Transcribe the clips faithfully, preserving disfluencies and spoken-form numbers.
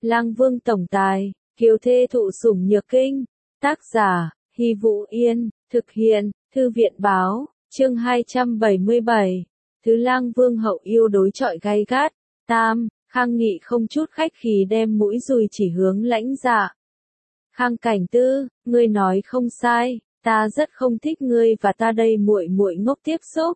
Lang Vương tổng tài, kiều thê thụ sủng nhược kinh. Tác giả, Hy Vũ Yên, thực hiện, Thư viện báo, chương hai trăm bảy mươi bảy. Thứ Lang Vương hậu yêu đối chọi gay gắt. Tam, Khang Nghị không chút khách khí đem mũi dùi chỉ hướng Lãnh Dạ. Khang Cảnh Tư, ngươi nói không sai, ta rất không thích ngươi và ta đây muội muội ngốc tiếp xúc.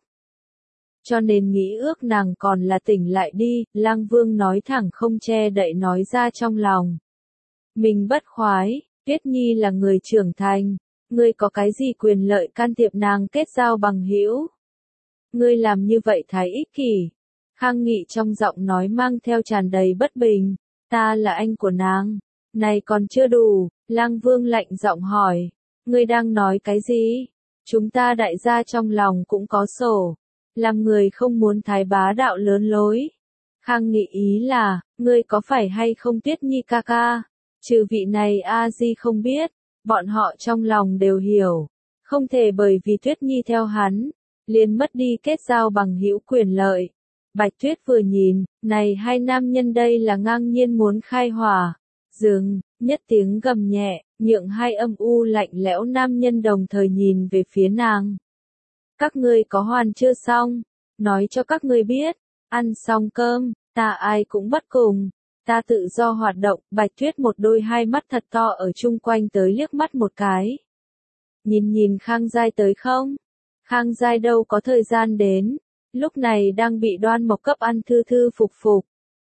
Cho nên nghĩ ước nàng còn là tỉnh lại đi, Lang Vương nói thẳng không che đậy nói ra trong lòng. Mình bất khoái, Tuyết Nhi là người trưởng thành, ngươi có cái gì quyền lợi can thiệp nàng kết giao bằng hữu? Ngươi làm như vậy thái ích kỷ. Khang Nghị trong giọng nói mang theo tràn đầy bất bình, ta là anh của nàng, này còn chưa đủ, Lang Vương lạnh giọng hỏi, ngươi đang nói cái gì? Chúng ta đại gia trong lòng cũng có sổ. Làm người không muốn thái bá đạo lớn lối. Khang Nghị ý là, ngươi có phải hay không Tuyết Nhi ca ca? Trừ vị này A Di không biết, bọn họ trong lòng đều hiểu. Không thể bởi vì Tuyết Nhi theo hắn, liền mất đi kết giao bằng hữu quyền lợi. Bạch Tuyết vừa nhìn, này hai nam nhân đây là ngang nhiên muốn khai hỏa. Dừng, nhất tiếng gầm nhẹ, nhượng hai âm u lạnh lẽo nam nhân đồng thời nhìn về phía nàng. Các ngươi có hoàn chưa xong, nói cho các ngươi biết, ăn xong cơm, ta ai cũng bắt cùng, ta tự do hoạt động. Bạch Tuyết một đôi hai mắt thật to ở chung quanh tới liếc mắt một cái. Nhìn nhìn Khang Giai tới không? Khang Giai đâu có thời gian đến, lúc này đang bị Đoan Mộc cấp ăn thư thư phục phục.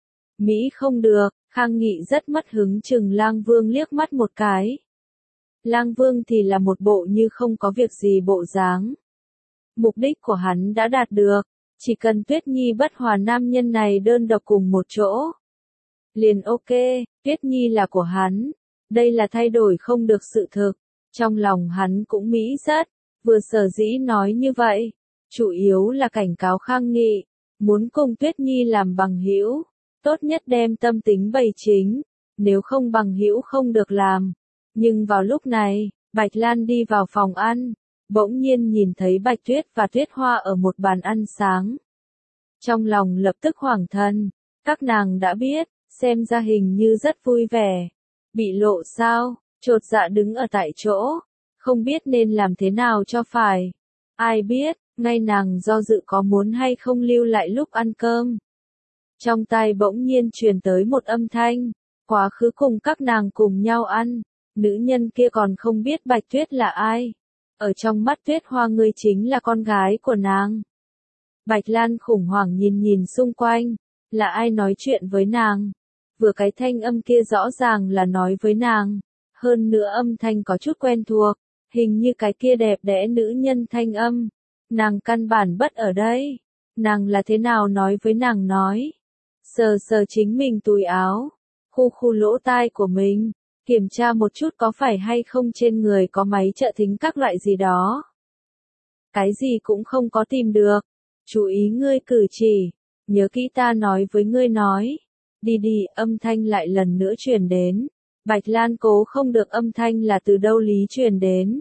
Mỹ không được, Khang Nghị rất mất hứng chừng Lang Vương liếc mắt một cái. Lang Vương thì là một bộ như không có việc gì bộ dáng. Mục đích của hắn đã đạt được, chỉ cần Tuyết Nhi bất hòa nam nhân này đơn độc cùng một chỗ. Liền ok, Tuyết Nhi là của hắn, đây là thay đổi không được sự thực, trong lòng hắn cũng mỹ rất, vừa sở dĩ nói như vậy, chủ yếu là cảnh cáo Khang Nghị, muốn cùng Tuyết Nhi làm bằng hữu, tốt nhất đem tâm tính bày chính, nếu không bằng hữu không được làm. Nhưng vào lúc này, Bạch Lan đi vào phòng ăn. Bỗng nhiên nhìn thấy Bạch Tuyết và Tuyết Hoa ở một bàn ăn sáng. Trong lòng lập tức hoảng thần, các nàng đã biết, xem ra hình như rất vui vẻ. Bị lộ sao, chột dạ đứng ở tại chỗ, không biết nên làm thế nào cho phải. Ai biết, ngay nàng do dự có muốn hay không lưu lại lúc ăn cơm. Trong tai bỗng nhiên truyền tới một âm thanh, quá khứ cùng các nàng cùng nhau ăn, nữ nhân kia còn không biết Bạch Tuyết là ai. Ở trong mắt Tuyết Hoa ngươi chính là con gái của nàng. Bạch Lan khủng hoảng nhìn nhìn xung quanh, là ai nói chuyện với nàng? Vừa cái thanh âm kia rõ ràng là nói với nàng, hơn nữa âm thanh có chút quen thuộc, hình như cái kia đẹp đẽ nữ nhân thanh âm. Nàng căn bản bất ở đây, nàng là thế nào nói với nàng nói? Sờ sờ chính mình túi áo, khu khu lỗ tai của mình. Kiểm tra một chút có phải hay không trên người có máy trợ thính các loại gì đó. Cái gì cũng không có tìm được. Chú ý ngươi cử chỉ. Nhớ kỹ ta nói với ngươi nói. Đi đi, âm thanh lại lần nữa truyền đến. Bạch Lan cố không được âm thanh là từ đâu lý truyền đến.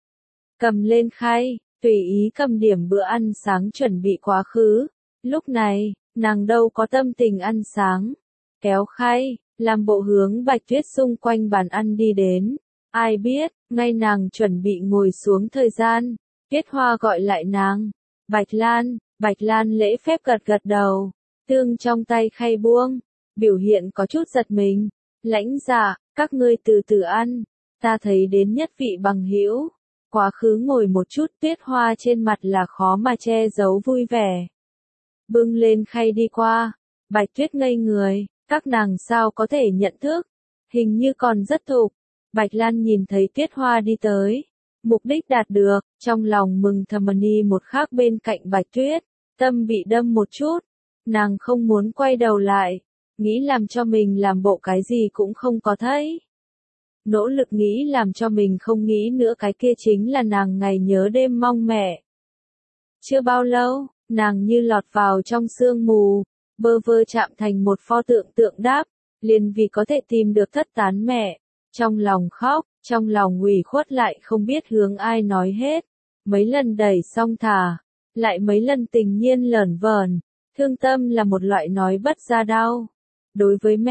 Cầm lên khay, tùy ý cầm điểm bữa ăn sáng chuẩn bị quá khứ. Lúc này, nàng đâu có tâm tình ăn sáng. Kéo khay. Làm bộ hướng Bạch Tuyết xung quanh bàn ăn đi đến. Ai biết, ngay nàng chuẩn bị ngồi xuống thời gian, Tuyết Hoa gọi lại nàng. Bạch Lan, Bạch Lan lễ phép gật gật đầu, tương trong tay khay buông, biểu hiện có chút giật mình. Lãnh Dạ, các ngươi từ từ ăn, ta thấy đến nhất vị bằng hữu. Quá khứ ngồi một chút, Tuyết Hoa trên mặt là khó mà che giấu vui vẻ. Bưng lên khay đi qua, Bạch Tuyết ngây người. Các nàng sao có thể nhận thức, hình như còn rất thục. Bạch Lan nhìn thấy Tuyết Hoa đi tới, mục đích đạt được, trong lòng mừng thầm ni một khác bên cạnh Bạch Tuyết, tâm bị đâm một chút, nàng không muốn quay đầu lại, nghĩ làm cho mình làm bộ cái gì cũng không có thấy. Nỗ lực nghĩ làm cho mình không nghĩ nữa cái kia chính là nàng ngày nhớ đêm mong mẹ. Chưa bao lâu, nàng như lọt vào trong sương mù. Bơ vơ chạm thành một pho tượng tượng đáp, liền vì có thể tìm được thất tán mẹ, trong lòng khóc, trong lòng ủy khuất lại không biết hướng ai nói hết, mấy lần đẩy xong thả, lại mấy lần tình nhiên lởn vởn, thương tâm là một loại nói bất ra đau. Đối với mẹ,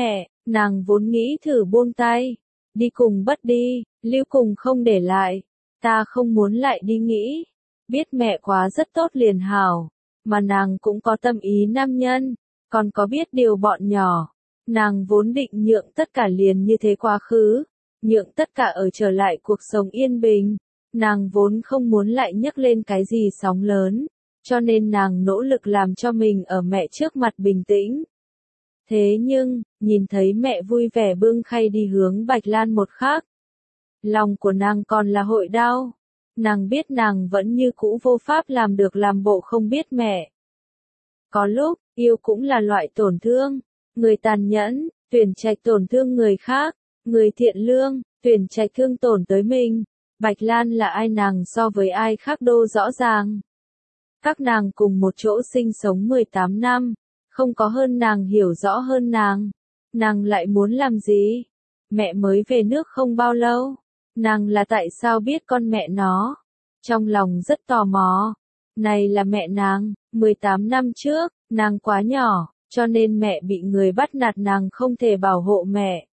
Nàng vốn nghĩ thử buông tay, đi cùng bất đi, lưu cùng không để lại, ta không muốn lại đi nghĩ, biết mẹ quá rất tốt liền hảo, mà nàng cũng có tâm ý nam nhân, còn có biết điều bọn nhỏ, nàng vốn định nhượng tất cả liền như thế quá khứ, nhượng tất cả ở trở lại cuộc sống yên bình, nàng vốn không muốn lại nhấc lên cái gì sóng lớn, cho nên nàng nỗ lực làm cho mình ở mẹ trước mặt bình tĩnh. Thế nhưng, nhìn thấy mẹ vui vẻ bưng khay đi hướng Bạch Lan một khắc, lòng của nàng còn là hội đau, nàng biết nàng vẫn như cũ vô pháp làm được làm bộ không biết mẹ. Có lúc, yêu cũng là loại tổn thương, người tàn nhẫn, tuyển trạch tổn thương người khác, người thiện lương, tuyển trạch thương tổn tới mình. Bạch Lan là ai nàng so với ai khác đô rõ ràng. Các nàng cùng một chỗ sinh sống mười tám năm, không có hơn nàng hiểu rõ hơn nàng. Nàng lại muốn làm gì? Mẹ mới về nước không bao lâu. Nàng là tại sao biết con mẹ nó? Trong lòng rất tò mò. Này là mẹ nàng, mười tám năm trước, nàng quá nhỏ, cho nên mẹ bị người bắt nạt nàng không thể bảo hộ mẹ.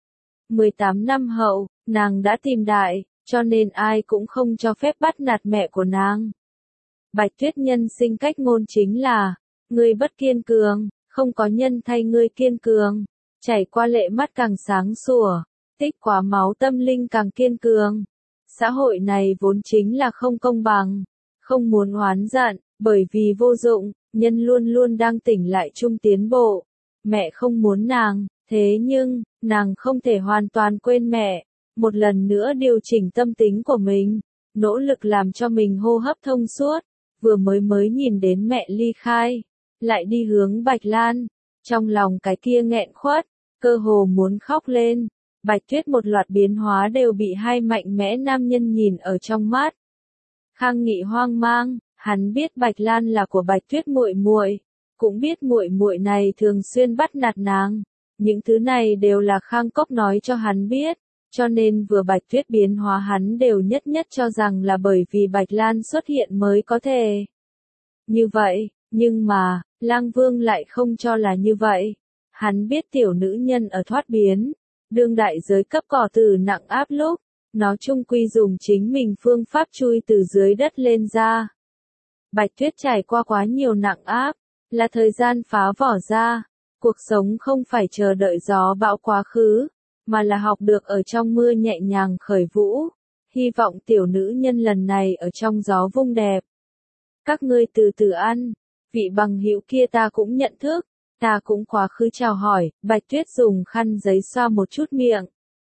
mười tám năm hậu, nàng đã tìm đại, cho nên ai cũng không cho phép bắt nạt mẹ của nàng. Bạch Tuyết nhân sinh cách ngôn chính là, ngươi bất kiên cường, không có nhân thay ngươi kiên cường, chảy qua lệ mắt càng sáng sủa, tích quá máu tâm linh càng kiên cường. Xã hội này vốn chính là không công bằng, không muốn oán giận, bởi vì vô dụng, nhân luôn luôn đang tỉnh lại chung tiến bộ. Mẹ không muốn nàng, thế nhưng, nàng không thể hoàn toàn quên mẹ, một lần nữa điều chỉnh tâm tính của mình, nỗ lực làm cho mình hô hấp thông suốt, vừa mới mới nhìn đến mẹ ly khai, lại đi hướng Bạch Lan, trong lòng cái kia nghẹn khuất, cơ hồ muốn khóc lên. Bạch Tuyết một loạt biến hóa đều bị hai mạnh mẽ nam nhân nhìn ở trong mắt. Khang Nghị hoang mang, hắn biết Bạch Lan là của Bạch Tuyết muội muội, cũng biết muội muội này thường xuyên bắt nạt nàng. Những thứ này đều là Khang Cốc nói cho hắn biết, cho nên vừa Bạch Tuyết biến hóa hắn đều nhất nhất cho rằng là bởi vì Bạch Lan xuất hiện mới có thể. Như vậy, nhưng mà, Lang Vương lại không cho là như vậy. Hắn biết tiểu nữ nhân ở thoát biến, đương đại giới cấp cỏ từ nặng áp lúc, nó chung quy dùng chính mình phương pháp chui từ dưới đất lên ra. Bạch Tuyết trải qua quá nhiều nặng áp, là thời gian phá vỏ ra, cuộc sống không phải chờ đợi gió bão quá khứ, mà là học được ở trong mưa nhẹ nhàng khởi vũ, hy vọng tiểu nữ nhân lần này ở trong gió vung đẹp. Các ngươi từ từ ăn, vị bằng hữu kia ta cũng nhận thức, ta cũng quá khứ chào hỏi, Bạch Tuyết dùng khăn giấy xoa một chút miệng.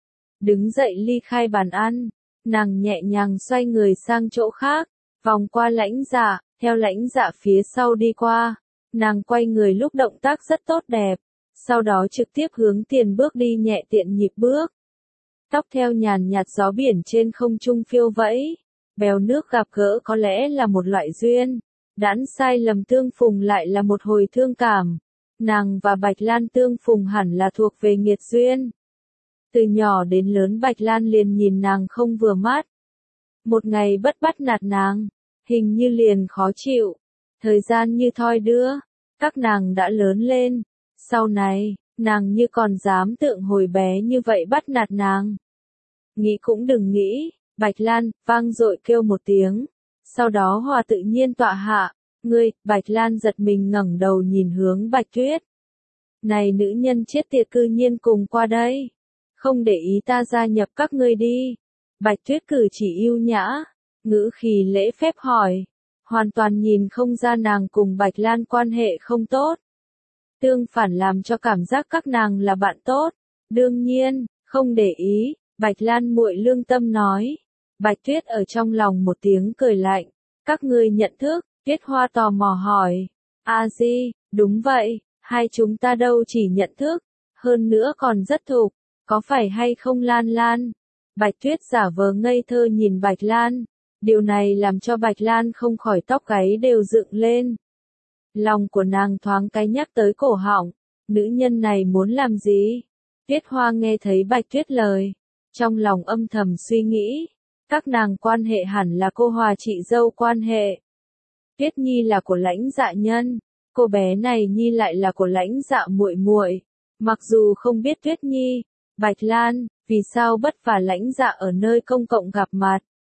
Đứng dậy ly khai bàn ăn, nàng nhẹ nhàng xoay người sang chỗ khác, vòng qua Lãnh Dạ, theo Lãnh Dạ phía sau đi qua, nàng quay người lúc động tác rất tốt đẹp, sau đó trực tiếp hướng tiền bước đi nhẹ tiện nhịp bước. Tóc theo nhàn nhạt gió biển trên không trung phiêu vẫy, bèo nước gặp gỡ có lẽ là một loại duyên, đãn sai lầm tương phùng lại là một hồi thương cảm. Nàng và Bạch Lan tương phùng hẳn là thuộc về nghiệt duyên. Từ nhỏ đến lớn Bạch Lan liền nhìn nàng không vừa mắt. Một ngày bất bắt nạt nàng, hình như liền khó chịu. Thời gian như thoi đưa, các nàng đã lớn lên. Sau này, nàng như còn dám tượng hồi bé như vậy bắt nạt nàng. Nghĩ cũng đừng nghĩ, Bạch Lan, vang dội kêu một tiếng. Sau đó hòa tự nhiên tọa hạ. Ngươi, Bạch Lan giật mình ngẩng đầu nhìn hướng Bạch Tuyết. Này nữ nhân chết tiệt cư nhiên cùng qua đây. Không để ý ta gia nhập các ngươi đi. Bạch Tuyết cử chỉ yêu nhã, ngữ khí lễ phép hỏi. Hoàn toàn nhìn không ra nàng cùng Bạch Lan quan hệ không tốt. Tương phản làm cho cảm giác các nàng là bạn tốt. Đương nhiên, không để ý, Bạch Lan muội lương tâm nói. Bạch Tuyết ở trong lòng một tiếng cười lạnh. Các ngươi nhận thức? Tuyết Hoa tò mò hỏi. A Di, đúng vậy, hai chúng ta đâu chỉ nhận thức, hơn nữa còn rất thục, có phải hay không Lan Lan? Bạch Tuyết giả vờ ngây thơ nhìn Bạch Lan, điều này làm cho Bạch Lan không khỏi tóc gáy đều dựng lên. Lòng của nàng thoáng cái nhắc tới cổ họng, nữ nhân này muốn làm gì? Tuyết Hoa nghe thấy Bạch Tuyết lời, trong lòng âm thầm suy nghĩ, các nàng quan hệ hẳn là cô hòa chị dâu quan hệ. Tuyết Nhi là của Lãnh Dạ nhân, cô bé này Nhi lại là của Lãnh Dạ muội muội, Mặc dù không biết Tuyết Nhi, Bạch Lan, vì sao bất vả lãnh dạ ở nơi công cộng gặp mặt.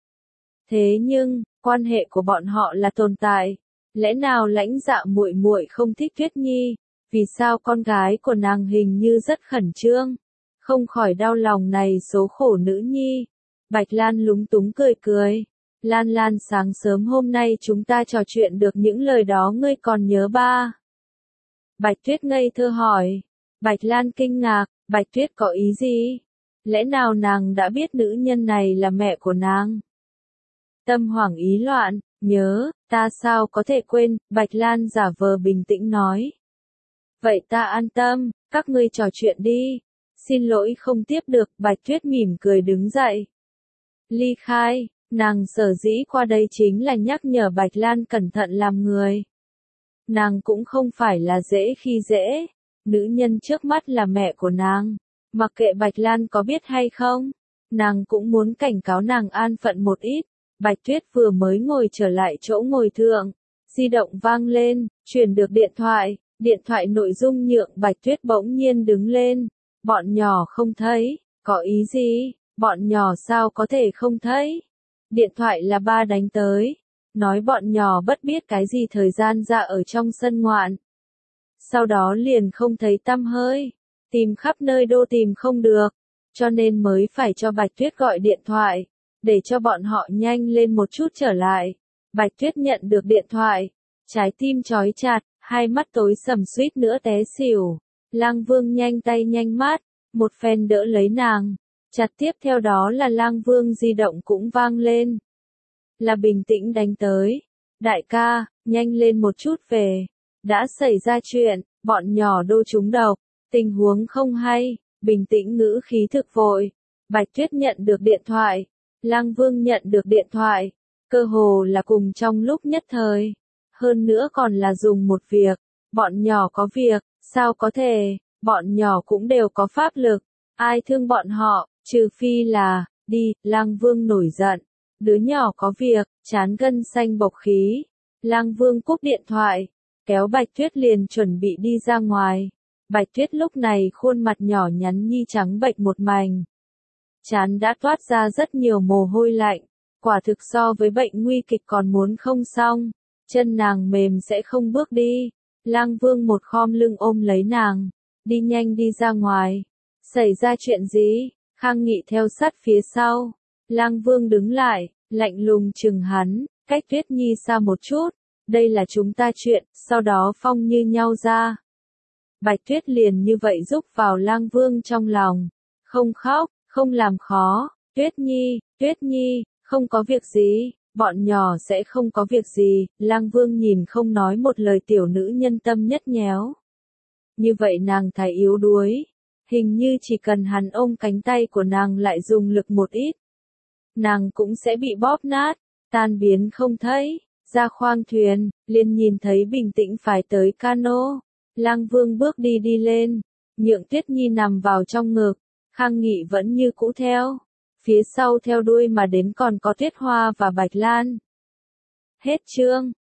Thế nhưng, quan hệ của bọn họ là tồn tại. Lẽ nào lãnh dạ muội muội không thích Tuyết Nhi? Vì sao con gái của nàng hình như rất khẩn trương? Không khỏi đau lòng này số khổ nữ nhi. Bạch Lan lúng túng cười cười. Lan Lan, sáng sớm hôm nay chúng ta trò chuyện được những lời đó ngươi còn nhớ ba? Bạch Tuyết ngây thơ hỏi. Bạch Lan kinh ngạc, Bạch Tuyết có ý gì? Lẽ nào nàng đã biết nữ nhân này là mẹ của nàng? Tâm hoảng ý loạn, nhớ, ta sao có thể quên, Bạch Lan giả vờ bình tĩnh nói. Vậy ta an tâm, các ngươi trò chuyện đi. Xin lỗi không tiếp được, Bạch Tuyết mỉm cười đứng dậy. Ly khai, nàng sở dĩ qua đây chính là nhắc nhở Bạch Lan cẩn thận làm người. Nàng cũng không phải là dễ khi dễ, nữ nhân trước mắt là mẹ của nàng. Mặc kệ Bạch Lan có biết hay không, nàng cũng muốn cảnh cáo nàng an phận một ít. Bạch Tuyết vừa mới ngồi trở lại chỗ ngồi thượng, di động vang lên, truyền được điện thoại, điện thoại nội dung nhượng Bạch Tuyết bỗng nhiên đứng lên. Bọn nhỏ không thấy, có ý gì, bọn nhỏ sao có thể không thấy? Điện thoại là ba đánh tới, nói bọn nhỏ bất biết cái gì thời gian ra ở trong sân ngoạn. Sau đó liền không thấy tăm hơi, tìm khắp nơi đô tìm không được, cho nên mới phải cho Bạch Tuyết gọi điện thoại, để cho bọn họ nhanh lên một chút trở lại. Bạch Tuyết nhận được điện thoại, trái tim chói chặt, hai mắt tối sầm suýt nữa té xỉu. Lang Vương nhanh tay nhanh mắt, một phen đỡ lấy nàng, chặt tiếp theo đó là Lang Vương di động cũng vang lên. Là Bình Tĩnh đánh tới. Đại ca, nhanh lên một chút về. Đã xảy ra chuyện, bọn nhỏ đô trúng độc, tình huống không hay. Bình Tĩnh ngữ khí thực vội. Bạch Tuyết nhận được điện thoại, Lang Vương nhận được điện thoại, cơ hồ là cùng trong lúc nhất thời. Hơn nữa còn là dùng một việc, bọn nhỏ có việc, sao có thể, bọn nhỏ cũng đều có pháp lực, ai thương bọn họ, trừ phi là, đi, Lang Vương nổi giận, đứa nhỏ có việc, chán gân xanh bộc khí. Lang Vương cúp điện thoại, kéo Bạch Tuyết liền chuẩn bị đi ra ngoài. Bạch Tuyết lúc này khuôn mặt nhỏ nhắn nhi trắng bệch một mảnh. Chán đã toát ra rất nhiều mồ hôi lạnh, quả thực so với bệnh nguy kịch còn muốn không xong, chân nàng mềm sẽ không bước đi. Lang Vương một khom lưng ôm lấy nàng, đi nhanh đi ra ngoài. Xảy ra chuyện gì? Khang Nghị theo sát phía sau. Lang Vương đứng lại, lạnh lùng chừng hắn, cách Tuyết Nhi xa một chút, đây là chúng ta chuyện, sau đó phong như nhau ra. Bạch Tuyết liền như vậy rúc vào Lang Vương trong lòng, không khóc, không làm khó. Tuyết Nhi, Tuyết Nhi, không có việc gì, bọn nhỏ sẽ không có việc gì. Lang Vương nhìn không nói một lời tiểu nữ nhân tâm nhất nhéo. Như vậy nàng thấy yếu đuối, hình như chỉ cần hắn ôm cánh tay của nàng lại dùng lực một ít, nàng cũng sẽ bị bóp nát, tan biến không thấy. Ra khoang thuyền, liền nhìn thấy Bình Tĩnh phái tới cano. Lang Vương bước đi đi lên, nhượng Tuyết Nhi nằm vào trong ngực, Khang Nghị vẫn như cũ theo. Phía sau theo đuôi mà đến còn có Tuyết Hoa và Bạch Lan. Hết chương.